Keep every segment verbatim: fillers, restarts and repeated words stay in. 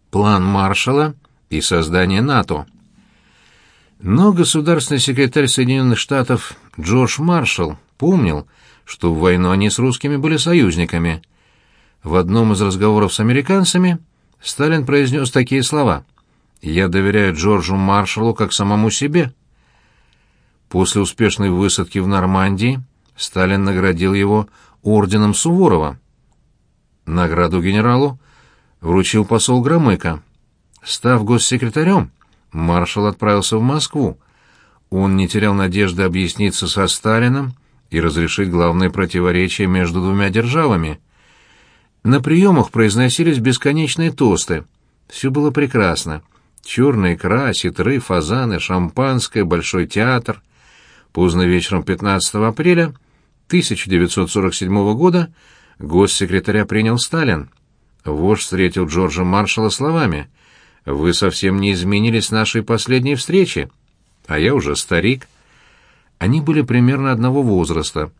план Маршалла и создание НАТО. Но государственный секретарь Соединенных Штатов Джордж Маршалл помнил, что в войну они с русскими были союзниками. В одном из разговоров с американцами Сталин произнес такие слова: «Я доверяю Джорджу Маршаллу как самому себе». После успешной высадки в Нормандии Сталин наградил его орденом Суворова. Награду генералу вручил посол Громыко. Став госсекретарем, маршал отправился в Москву. Он не терял надежды объясниться со Сталиным и разрешить главные противоречия между двумя державами. На приемах произносились бесконечные тосты. Все было прекрасно. Черная икра, сетры, фазаны, шампанское, Большой театр. Поздно вечером пятнадцатого апреля тысяча девятьсот сорок седьмого года госсекретаря принял Сталин. Вождь встретил Джорджа Маршалла словами: «Вы совсем не изменились с нашей последней встречи, а я уже старик». Они были примерно одного возраста.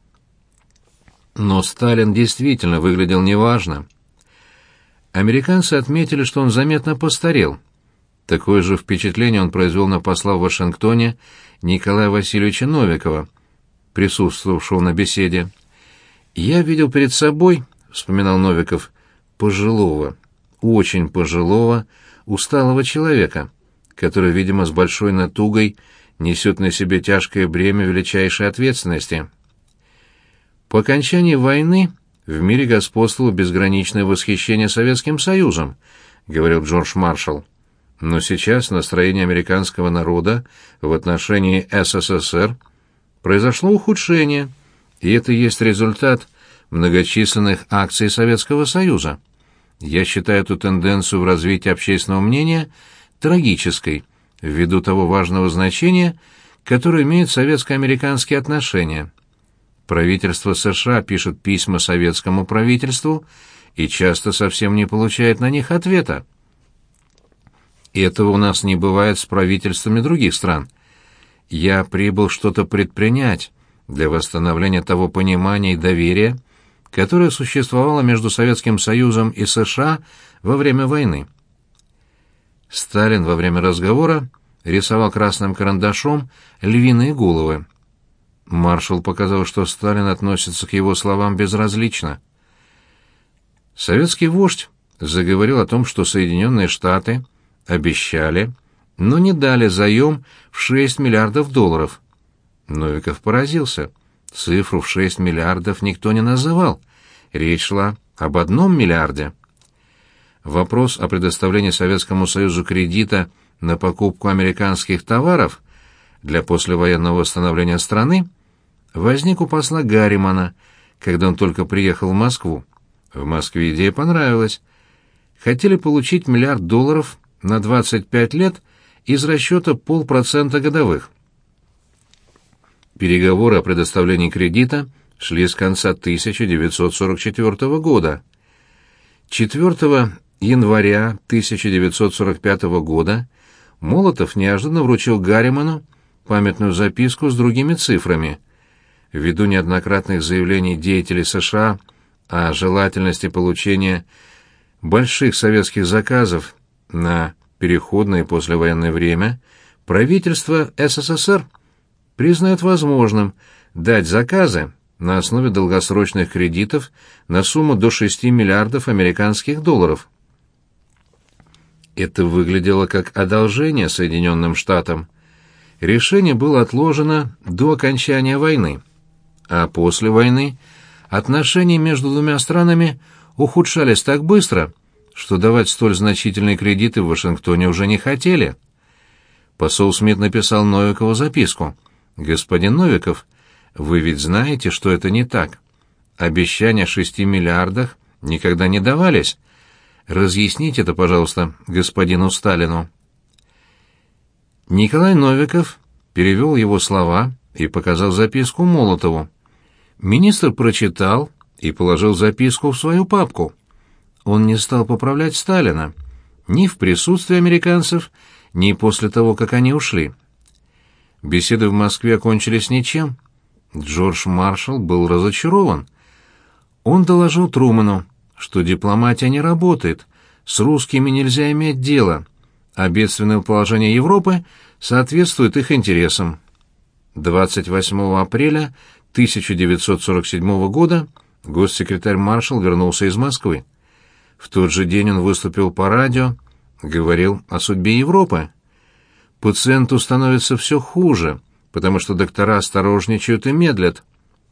Но Сталин действительно выглядел неважно. Американцы отметили, что он заметно постарел. Такое же впечатление он произвел на посла в Вашингтоне Николая Васильевича Новикова, присутствовавшего на беседе. «Я видел перед собой, — вспоминал Новиков, — пожилого, очень пожилого, усталого человека, который, видимо, с большой натугой несет на себе тяжкое бремя величайшей ответственности». По окончании войны в мире господствовало безграничное восхищение Советским Союзом, говорил Джордж Маршалл. Но сейчас настроение американского народа в отношении СССР произошло ухудшение, и это и есть результат многочисленных акций Советского Союза. Я считаю эту тенденцию в развитии общественного мнения трагической, ввиду того важного значения, которое имеют советско-американские отношения. Правительство США пишет письма советскому правительству и часто совсем не получает на них ответа. Этого у нас не бывает с правительствами других стран. Я прибыл что-то предпринять для восстановления того понимания и доверия, которое существовало между Советским Союзом и США во время войны. Сталин во время разговора рисовал красным карандашом львиные головы. Маршалл показал, что Сталин относится к его словам безразлично. Советский вождь заговорил о том, что Соединенные Штаты обещали, но не дали заем в шесть миллиардов долларов. Новиков поразился. Цифру в шесть миллиардов никто не называл. Речь шла об одном миллиарде. Вопрос о предоставлении Советскому Союзу кредита на покупку американских товаров для послевоенного восстановления страны возник у посла Гарримана, когда он только приехал в Москву. В Москве идея понравилась. Хотели получить миллиард долларов на двадцать пять лет из расчета полпроцента годовых. Переговоры о предоставлении кредита шли с конца тысяча девятьсот сорок четвёртого года. четвёртого января тысяча девятьсот сорок пятого года Молотов неожиданно вручил Гарриману памятную записку с другими цифрами. Ввиду неоднократных заявлений деятелей США о желательности получения больших советских заказов на переходное послевоенное время, правительство СССР признает возможным дать заказы на основе долгосрочных кредитов на сумму до шести миллиардов американских долларов. Это выглядело как одолжение Соединенным Штатам. Решение было отложено до окончания войны, а после войны отношения между двумя странами ухудшались так быстро, что давать столь значительные кредиты в Вашингтоне уже не хотели. Посол Смит написал Новикову записку. «Господин Новиков, вы ведь знаете, что это не так. Обещания о шести миллиардах никогда не давались. Разъясните это, пожалуйста, господину Сталину». Николай Новиков перевел его слова и показал записку Молотову. Министр прочитал и положил записку в свою папку. Он не стал поправлять Сталина ни в присутствии американцев, ни после того, как они ушли. Беседы в Москве окончились ничем. Джордж Маршалл был разочарован. Он доложил Трумэну, что дипломатия не работает, с русскими нельзя иметь дело, а бедственное положение Европы соответствует их интересам. двадцать восьмого апреля тысяча девятьсот сорок седьмого года госсекретарь Маршалл вернулся из Москвы. В тот же день он выступил по радио, говорил о судьбе Европы. Пациенту становится все хуже, потому что доктора осторожничают и медлят.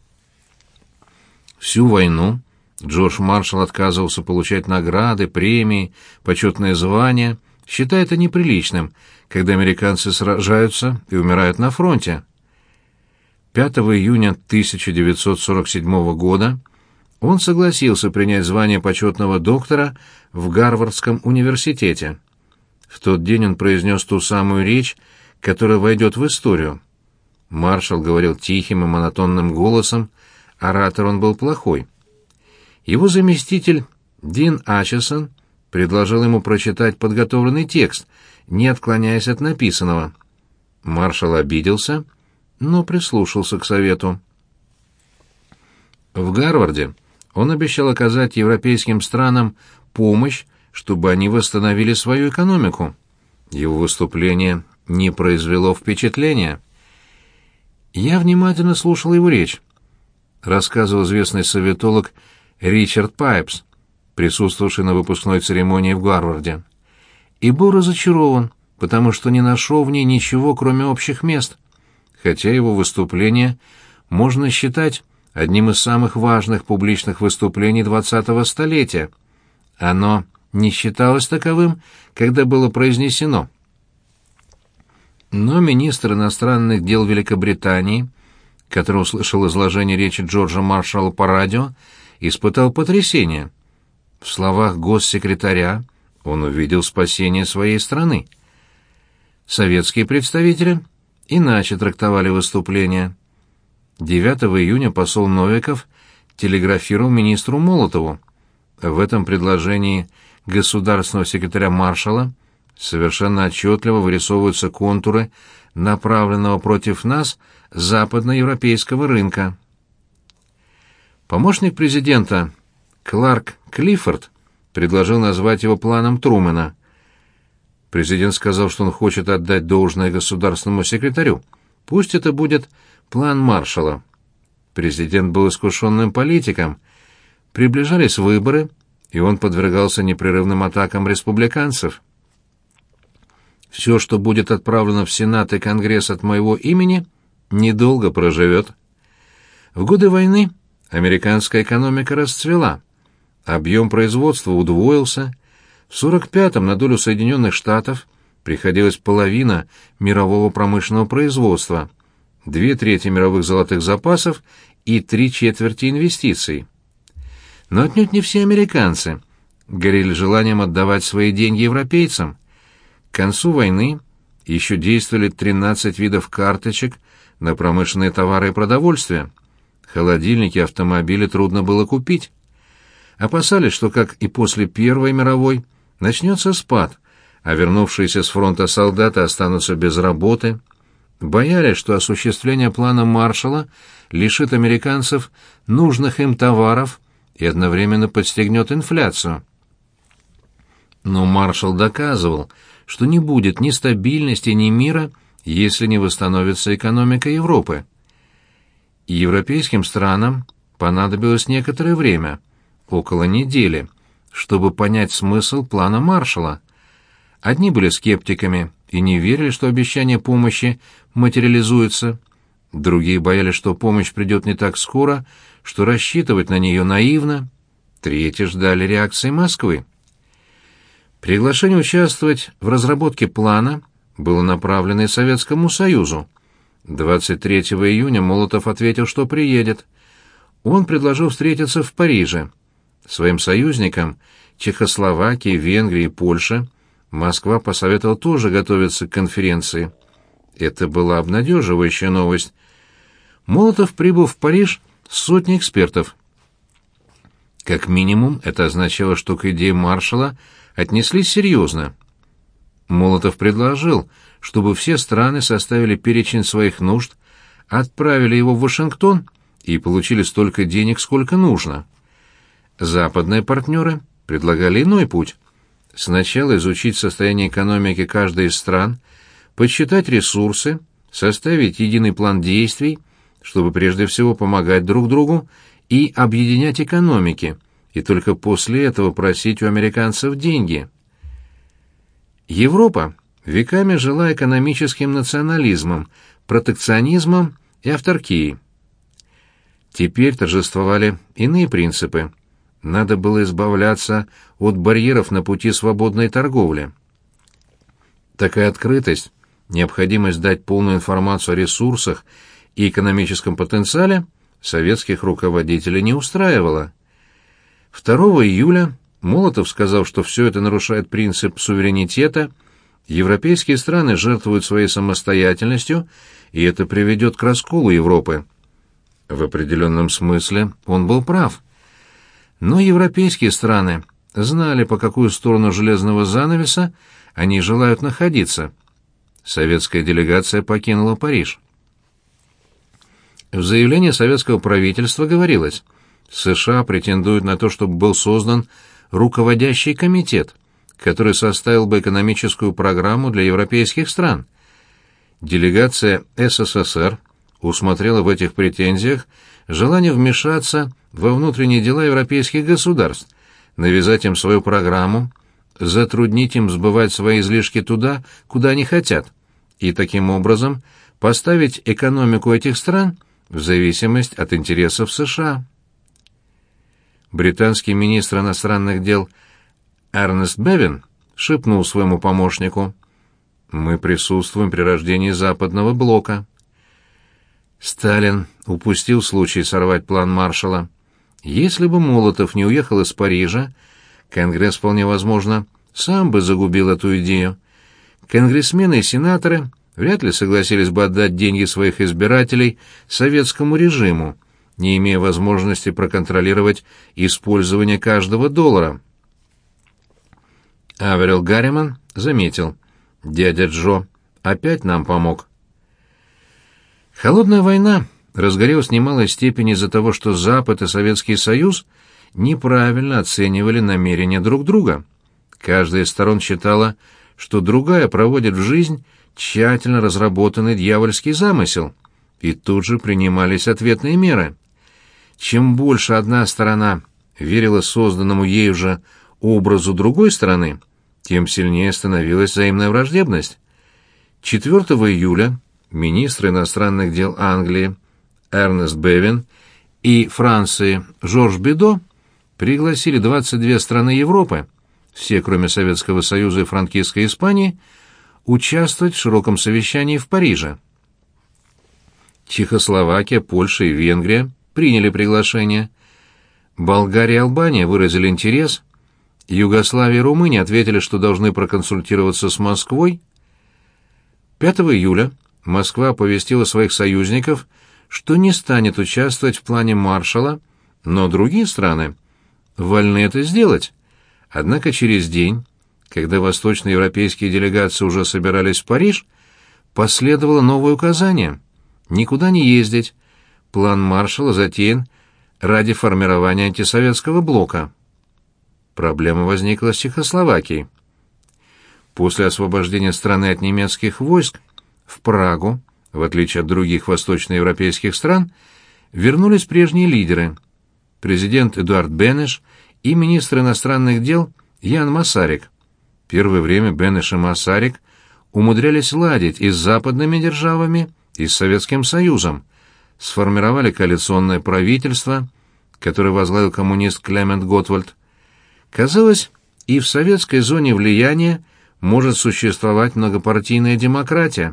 Всю войну Джордж Маршалл отказывался получать награды, премии, почетные звания, считая это неприличным, когда американцы сражаются и умирают на фронте. пятого июня тысяча девятьсот сорок седьмого года он согласился принять звание почетного доктора в Гарвардском университете. В тот день он произнес ту самую речь, которая войдет в историю. Маршалл говорил тихим и монотонным голосом, оратор он был плохой. Его заместитель Дин Ачесон предложил ему прочитать подготовленный текст, не отклоняясь от написанного. Маршалл обиделся, но прислушался к совету. В Гарварде он обещал оказать европейским странам помощь, чтобы они восстановили свою экономику. Его выступление не произвело впечатления. Я внимательно слушал его речь. Рассказывал известный советолог Ричард Пайпс, присутствовавший на выпускной церемонии в Гарварде. И был разочарован, потому что не нашел в ней ничего, кроме общих мест. Хотя его выступление можно считать одним из самых важных публичных выступлений двадцатого столетия. Оно не считалось таковым, когда было произнесено. Но министр иностранных дел Великобритании, который услышал изложение речи Джорджа Маршалла по радио, испытал потрясение. В словах госсекретаря он увидел спасение своей страны. Советские представители иначе трактовали выступление. девятого июня посол Новиков телеграфировал министру Молотову. В этом предложении государственного секретаря Маршалла совершенно отчетливо вырисовываются контуры направленного против нас западноевропейского рынка. Помощник президента Кларк Клиффорд предложил назвать его планом Трумэна. Президент сказал, что он хочет отдать должное государственному секретарю. Пусть это будет план Маршалла. Президент был искушенным политиком. Приближались выборы, и он подвергался непрерывным атакам республиканцев. Все, что будет отправлено в Сенат и Конгресс от моего имени, недолго проживет. В годы войны американская экономика расцвела. Объем производства удвоился. В сорок пятом на долю Соединенных Штатов приходилась половина мирового промышленного производства, две трети мировых золотых запасов и три четверти инвестиций. Но отнюдь не все американцы горели желанием отдавать свои деньги европейцам. К концу войны еще действовали тринадцать видов карточек на промышленные товары и продовольствие. Холодильники и автомобили трудно было купить. Опасались, что, как и после Первой мировой, начнется спад, а вернувшиеся с фронта солдаты останутся без работы. Боялись, что осуществление плана Маршалла лишит американцев нужных им товаров и одновременно подстегнет инфляцию. Но Маршалл доказывал, что не будет ни стабильности, ни мира, если не восстановится экономика Европы. Европейским странам понадобилось некоторое время, около недели, чтобы понять смысл плана Маршалла. Одни были скептиками и не верили, что обещание помощи материализуется. Другие боялись, что помощь придет не так скоро, что рассчитывать на нее наивно. Третьи ждали реакции Москвы. Приглашение участвовать в разработке плана было направлено и Советскому Союзу. двадцать третьего июня Молотов ответил, что приедет. Он предложил встретиться в Париже. Своим союзникам, Чехословакии, Венгрии и Польше, Москва посоветовала тоже готовиться к конференции. Это была обнадеживающая новость. Молотов прибыл в Париж с сотней экспертов. Как минимум, это означало, что к идее Маршалла отнеслись серьезно. Молотов предложил, чтобы все страны составили перечень своих нужд, отправили его в Вашингтон и получили столько денег, сколько нужно. Западные партнеры предлагали иной путь. сначала изучить состояние экономики каждой из стран, подсчитать ресурсы, составить единый план действий, чтобы прежде всего помогать друг другу и объединять экономики, и только после этого просить у американцев деньги. Европа веками жила экономическим национализмом, протекционизмом и авторкией. Теперь торжествовали иные принципы. Надо было избавляться от барьеров на пути свободной торговли. Такая открытость, необходимость дать полную информацию о ресурсах и экономическом потенциале советских руководителей не устраивала. второго июля Молотов сказал, что все это нарушает принцип суверенитета, европейские страны жертвуют своей самостоятельностью, и это приведет к расколу Европы. В определенном смысле он был прав. Но европейские страны знали, по какую сторону железного занавеса они желают находиться. Советская делегация покинула Париж. В заявлении советского правительства говорилось: США претендуют на то, чтобы был создан руководящий комитет, который составил бы экономическую программу для европейских стран. Делегация СССР усмотрела в этих претензиях желание вмешаться во внутренние дела европейских государств, навязать им свою программу, затруднить им сбывать свои излишки туда, куда они хотят, и таким образом поставить экономику этих стран в зависимость от интересов США. Британский министр иностранных дел Эрнест Бевин шепнул своему помощнику: «Мы присутствуем при рождении Западного блока». Сталин упустил случай сорвать план Маршалла. Если бы Молотов не уехал из Парижа, Конгресс, вполне возможно, сам бы загубил эту идею. Конгрессмены и сенаторы вряд ли согласились бы отдать деньги своих избирателей советскому режиму, не имея возможности проконтролировать использование каждого доллара. Аверил Гарриман заметил: «Дядя Джо опять нам помог». Холодная война разгорелась в немалой степени из-за того, что Запад и Советский Союз неправильно оценивали намерения друг друга. Каждая из сторон считала, что другая проводит в жизнь тщательно разработанный дьявольский замысел, и тут же принимались ответные меры. Чем больше одна сторона верила созданному ею же образу другой стороны, тем сильнее становилась взаимная враждебность. четвёртого июля министры иностранных дел Англии Эрнест Бевин и Франции Жорж Бидо пригласили двадцать две страны Европы, все кроме Советского Союза и франкистской Испании, участвовать в широком совещании в Париже. Чехословакия, Польша и Венгрия приняли приглашение. Болгария и Албания выразили интерес. Югославия и Румыния ответили, что должны проконсультироваться с Москвой. пятого июля Москва оповестила своих союзников, что не станет участвовать в плане Маршалла, но другие страны вольны это сделать. Однако через день, когда восточноевропейские делегации уже собирались в Париж, последовало новое указание — никуда не ездить. План Маршалла затеян ради формирования антисоветского блока. Проблема возникла с Чехословакией. После освобождения страны от немецких войск в Прагу, в отличие от других восточноевропейских стран, вернулись прежние лидеры — президент Эдуард Бенеш и министр иностранных дел Ян Масарик. Первое время Бенеш и Масарик умудрялись ладить и с западными державами, и с Советским Союзом, сформировали коалиционное правительство, которое возглавил коммунист Клемент Готвальд. Казалось, и в советской зоне влияния может существовать многопартийная демократия.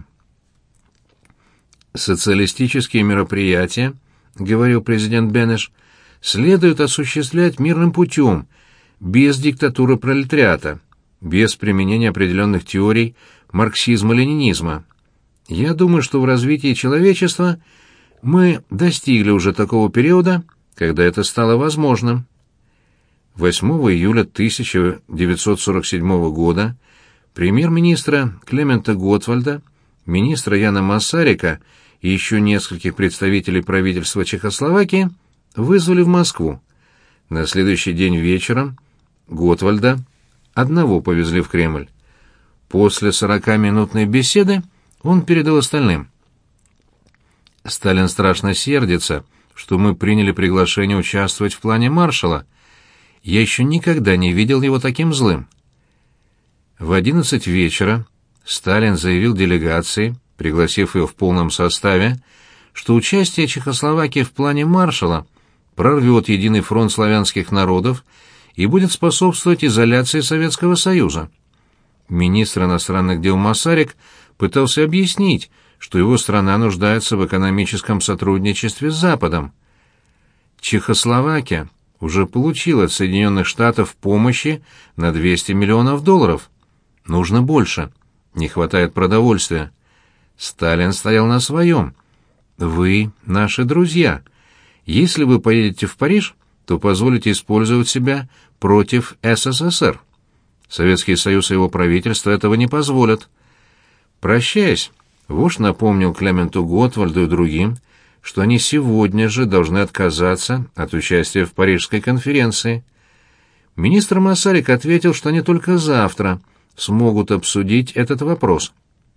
«Социалистические мероприятия, — говорил президент Бенеш, — следует осуществлять мирным путем, без диктатуры пролетариата, без применения определенных теорий марксизма-ленинизма. Я думаю, что в развитии человечества мы достигли уже такого периода, когда это стало возможным». восьмого июля тысяча девятьсот сорок седьмого года премьер-министра Клемента Готвальда, министра Яна Масарика и еще нескольких представителей правительства Чехословакии вызвали в Москву. На следующий день вечером Готвальда одного повезли в Кремль. После сорокаминутной беседы он передал остальным: «Сталин страшно сердится, что мы приняли приглашение участвовать в плане маршала. Я еще никогда не видел его таким злым». В одиннадцать вечера Сталин заявил делегации, пригласив ее в полном составе, что участие Чехословакии в плане маршала прорвет единый фронт славянских народов и будет способствовать изоляции Советского Союза. Министр иностранных дел Масарик пытался объяснить, что его страна нуждается в экономическом сотрудничестве с Западом. Чехословакия уже получила от Соединенных Штатов помощи на двести миллионов долларов. Нужно больше. Не хватает продовольствия. Сталин стоял на своем. «Вы наши друзья. Если вы поедете в Париж, то позволите использовать себя против СССР. Советский Союз и его правительство этого не позволят». Прощаясь, вождь напомнил Клементу Готвальду и другим, что они сегодня же должны отказаться от участия в Парижской конференции. Министр Масарик ответил, что они только завтра смогут обсудить этот вопрос.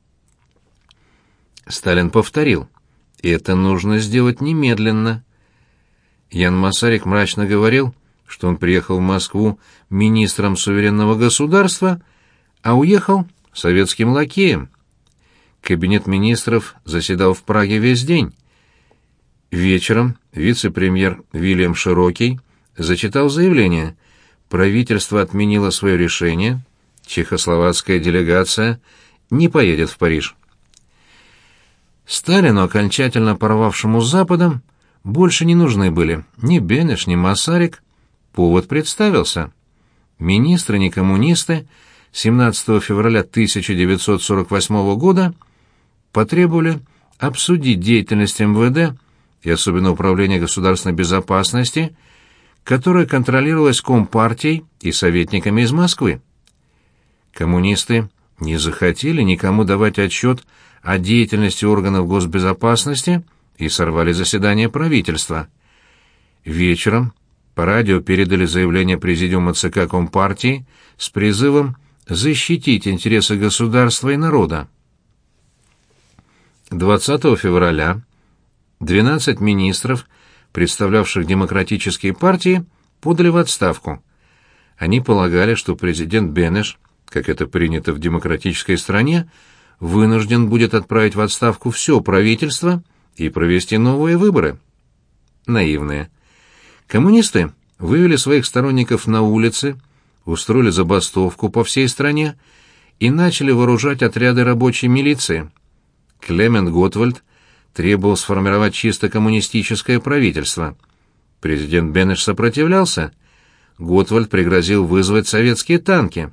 Сталин повторил: «Это нужно сделать немедленно». Ян Масарик мрачно говорил, что он приехал в Москву министром суверенного государства, а уехал советским лакеем. Кабинет министров заседал в Праге весь день. Вечером вице-премьер Вильям Широкий зачитал заявление. Правительство отменило свое решение, чехословацкая делегация не поедет в Париж. Сталину, окончательно порвавшему с Западом, больше не нужны были ни Бенеш, ни Масарик. Повод представился. Министры, не коммунисты, семнадцатого февраля тысяча девятьсот сорок восьмого года потребовали обсудить деятельность эм вэ дэ и особенно Управление государственной безопасности, которое контролировалось Компартией и советниками из Москвы. Коммунисты не захотели никому давать отчет о деятельности органов госбезопасности и сорвали заседание правительства. Вечером по радио передали заявление Президиума ЦК Компартии с призывом защитить интересы государства и народа. двадцатого февраля двенадцать министров, представлявших демократические партии, подали в отставку. Они полагали, что президент Бенеш, как это принято в демократической стране, вынужден будет отправить в отставку все правительство и провести новые выборы. Наивные. Коммунисты вывели своих сторонников на улицы, устроили забастовку по всей стране и начали вооружать отряды рабочей милиции. Клемент Готвальд требовал сформировать чисто коммунистическое правительство. Президент Бенеш сопротивлялся. Готвальд пригрозил вызвать советские танки.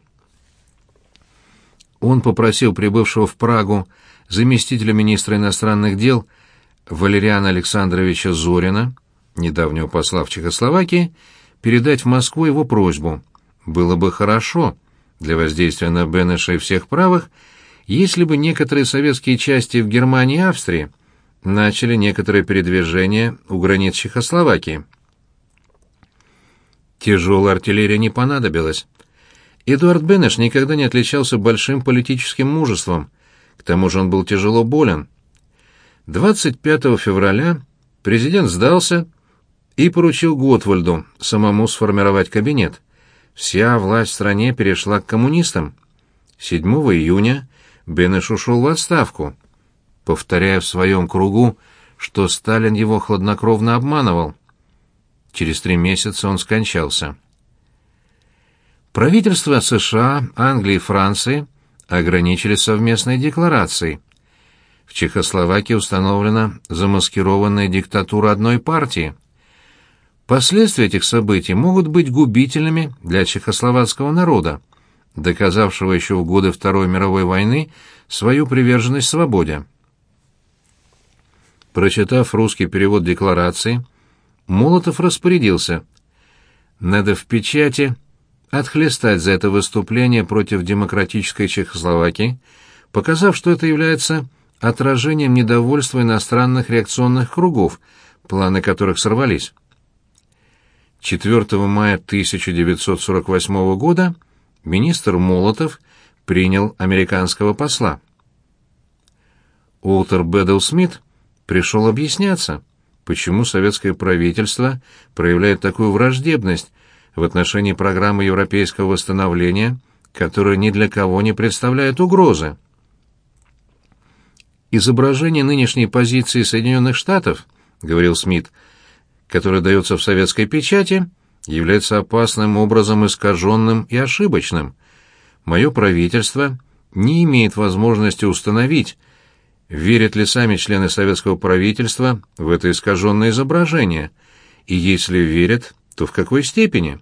Он попросил прибывшего в Прагу заместителя министра иностранных дел Валериана Александровича Зорина, недавнего посла в Чехословакии, передать в Москву его просьбу. Было бы хорошо для воздействия на Бенеша и всех правых, если бы некоторые советские части в Германии и Австрии начали некоторое передвижение у границ Чехословакии. Тяжелая артиллерия не понадобилась. Эдуард Бенеш никогда не отличался большим политическим мужеством, к тому же он был тяжело болен. двадцать пятого февраля президент сдался и поручил Готвальду самому сформировать кабинет. Вся власть в стране перешла к коммунистам. седьмого июня Бенеш ушел в отставку, повторяя в своем кругу, что Сталин его хладнокровно обманывал. Через три месяца он скончался. Правительства США, Англии и Франции ограничились совместной декларацией. В Чехословакии установлена замаскированная диктатура одной партии. Последствия этих событий могут быть губительными для чехословацкого народа, доказавшего еще в годы Второй мировой войны свою приверженность свободе. Прочитав русский перевод декларации, Молотов распорядился: надо в печати отхлестать за это выступление против демократической Чехословакии, показав, что это является отражением недовольства иностранных реакционных кругов, планы которых сорвались. четвёртого мая тысяча девятьсот сорок восьмого года министр Молотов принял американского посла. Уолтер Бэддл Смит пришел объясняться, почему советское правительство проявляет такую враждебность в отношении программы европейского восстановления, которая ни для кого не представляет угрозы. «Изображение нынешней позиции Соединенных Штатов, — говорил Смит, — которое дается в советской печати, является опасным образом искаженным и ошибочным. Мое правительство не имеет возможности установить, верят ли сами члены советского правительства в это искаженное изображение, и если верят, то в какой степени.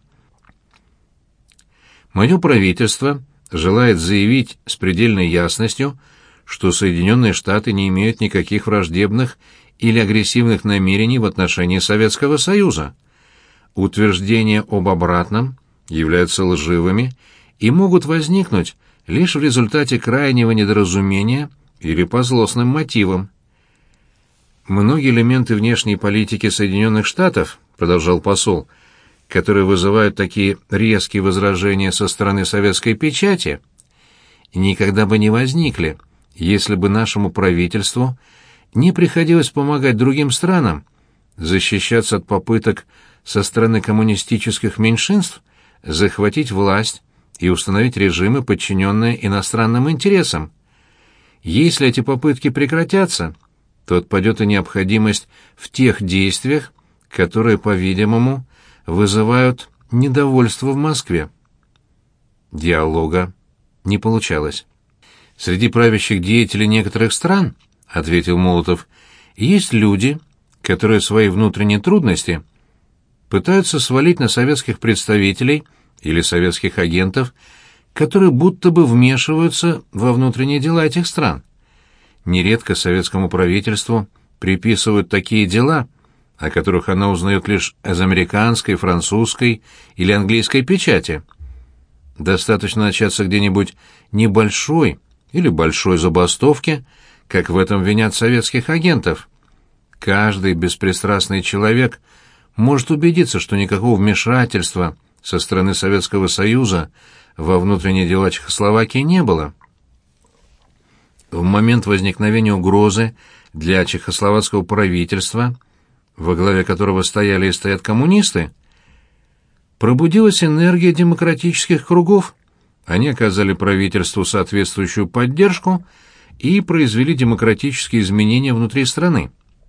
Мое правительство желает заявить с предельной ясностью, что Соединенные Штаты не имеют никаких враждебных или агрессивных намерений в отношении Советского Союза. Утверждения об обратном являются лживыми и могут возникнуть лишь в результате крайнего недоразумения или по злостным мотивам. Многие элементы внешней политики Соединенных Штатов, продолжал посол, которые вызывают такие резкие возражения со стороны советской печати, никогда бы не возникли, если бы нашему правительству не приходилось помогать другим странам защищаться от попыток со стороны коммунистических меньшинств захватить власть и установить режимы, подчиненные иностранным интересам. Если эти попытки прекратятся, то отпадет и необходимость в тех действиях, которые, по-видимому, вызывают недовольство в Москве. Диалога не получалось. «Среди правящих деятелей некоторых стран, — ответил Молотов, — есть люди, которые свои внутренние трудности пытаются свалить на советских представителей или советских агентов, которые будто бы вмешиваются во внутренние дела этих стран. Нередко советскому правительству приписывают такие дела, о которых оно узнает лишь из американской, французской или английской печати. Достаточно начаться где-нибудь небольшой или большой забастовки, как в этом винят советских агентов. Каждый беспристрастный человек может убедиться, что никакого вмешательства со стороны Советского Союза во внутренние дела Чехословакии не было. В момент возникновения угрозы для чехословацкого правительства, во главе которого стояли и стоят коммунисты, пробудилась энергия демократических кругов. Они оказали правительству соответствующую поддержку и произвели демократические изменения внутри страны.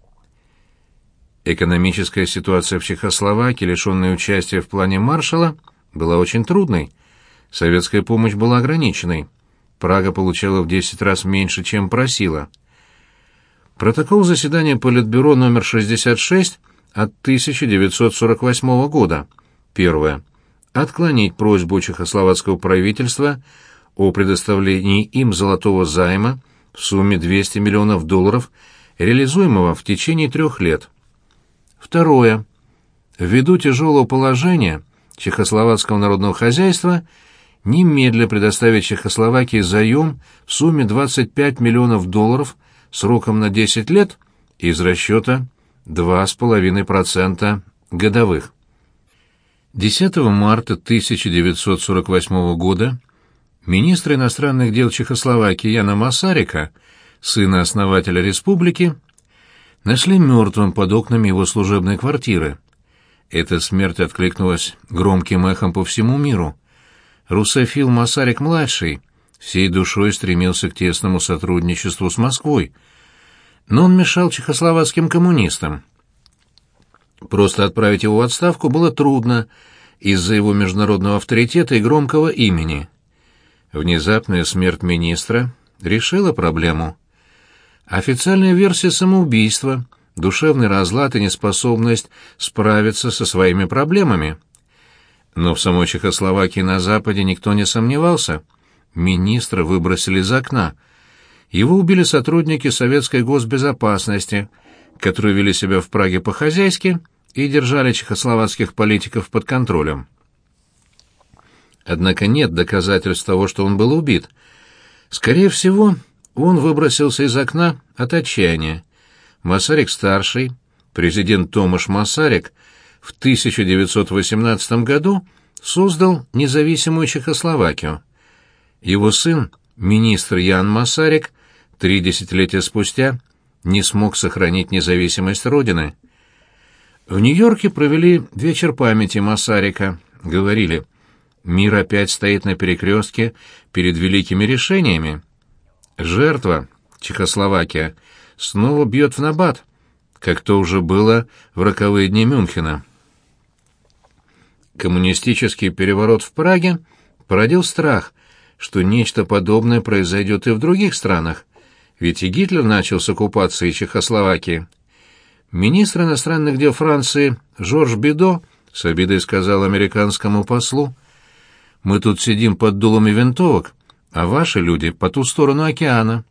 Экономическая ситуация в Чехословакии, лишенная участия в плане Маршалла, была очень трудной. Советская помощь была ограниченной. Прага получала в десять раз меньше, чем просила. Протокол заседания Политбюро номер шестьдесят шесть от тысяча девятьсот сорок восьмого года. Первое. Отклонить просьбу чехословацкого правительства о предоставлении им золотого займа в сумме двести миллионов долларов, реализуемого в течение трех лет. Второе. Ввиду тяжелого положения чехословацкого народного хозяйства немедля предоставить Чехословакии заем в сумме двадцать пять миллионов долларов сроком на десять лет из расчета два с половиной процента годовых. десятого марта тысяча девятьсот сорок восьмого года министр иностранных дел Чехословакии Яна Масарика, сына основателя республики, нашли мертвым под окнами его служебной квартиры. Эта смерть откликнулась громким эхом по всему миру. Русофил Масарик-младший всей душой стремился к тесному сотрудничеству с Москвой, но он мешал чехословацким коммунистам. Просто отправить его в отставку было трудно из-за его международного авторитета и громкого имени. Внезапная смерть министра решила проблему. Официальная версия самоубийства, душевный разлад и неспособность справиться со своими проблемами. Но в самой Чехословакии на Западе никто не сомневался. Министра выбросили из окна. Его убили сотрудники советской госбезопасности, которые вели себя в Праге по-хозяйски и держали чехословацких политиков под контролем. Однако нет доказательств того, что он был убит. Скорее всего, он выбросился из окна от отчаяния. Масарик-старший, президент Томаш Масарик, в тысяча девятьсот восемнадцатом году создал независимую Чехословакию. Его сын, министр Ян Масарик, три десятилетия спустя не смог сохранить независимость родины. В Нью-Йорке провели вечер памяти Масарика. Говорили: мир опять стоит на перекрестке перед великими решениями. Жертва, Чехословакия, снова бьет в набат, как то уже было в роковые дни Мюнхена. Коммунистический переворот в Праге породил страх, что нечто подобное произойдет и в других странах, ведь и Гитлер начал с оккупации Чехословакии. Министр иностранных дел Франции Жорж Бидо с обидой сказал американскому послу: «Мы тут сидим под дулами винтовок, а ваши люди по ту сторону океана».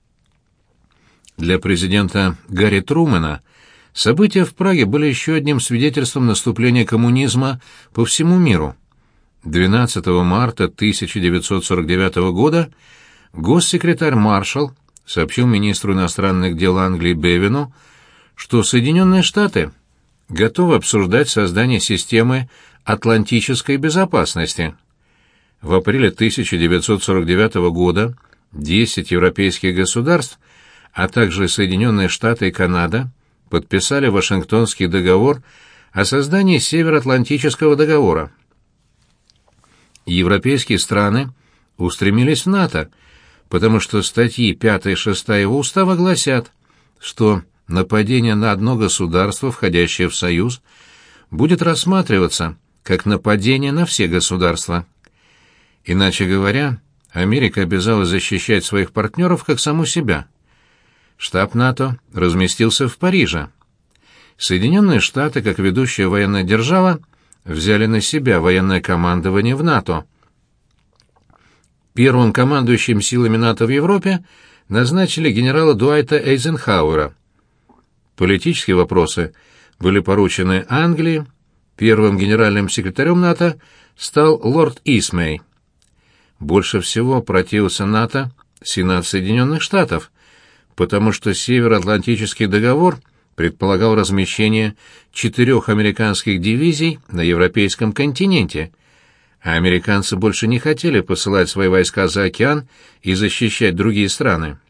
Для президента Гарри Трумэна события в Праге были еще одним свидетельством наступления коммунизма по всему миру. двенадцатого марта тысяча девятьсот сорок девятого года госсекретарь Маршалл сообщил министру иностранных дел Англии Бевину, что Соединенные Штаты готовы обсуждать создание системы атлантической безопасности. В апреле тысяча девятьсот сорок девятого года десять европейских государств, а также Соединенные Штаты и Канада, подписали Вашингтонский договор о создании Североатлантического договора. Европейские страны устремились в НАТО, потому что статьи пятая и шестая его устава гласят, что нападение на одно государство, входящее в Союз, будет рассматриваться как нападение на все государства. Иначе говоря, Америка обязалась защищать своих партнеров как саму себя. Штаб НАТО разместился в Париже. Соединенные Штаты, как ведущая военная держава, взяли на себя военное командование в НАТО. Первым командующим силами НАТО в Европе назначили генерала Дуайта Эйзенхауэра. Политические вопросы были поручены Англии. Первым генеральным секретарем НАТО стал лорд Исмей. Больше всего противился НАТО Сенат Соединенных Штатов, потому что Североатлантический договор предполагал размещение четырех американских дивизий на европейском континенте, а американцы больше не хотели посылать свои войска за океан и защищать другие страны.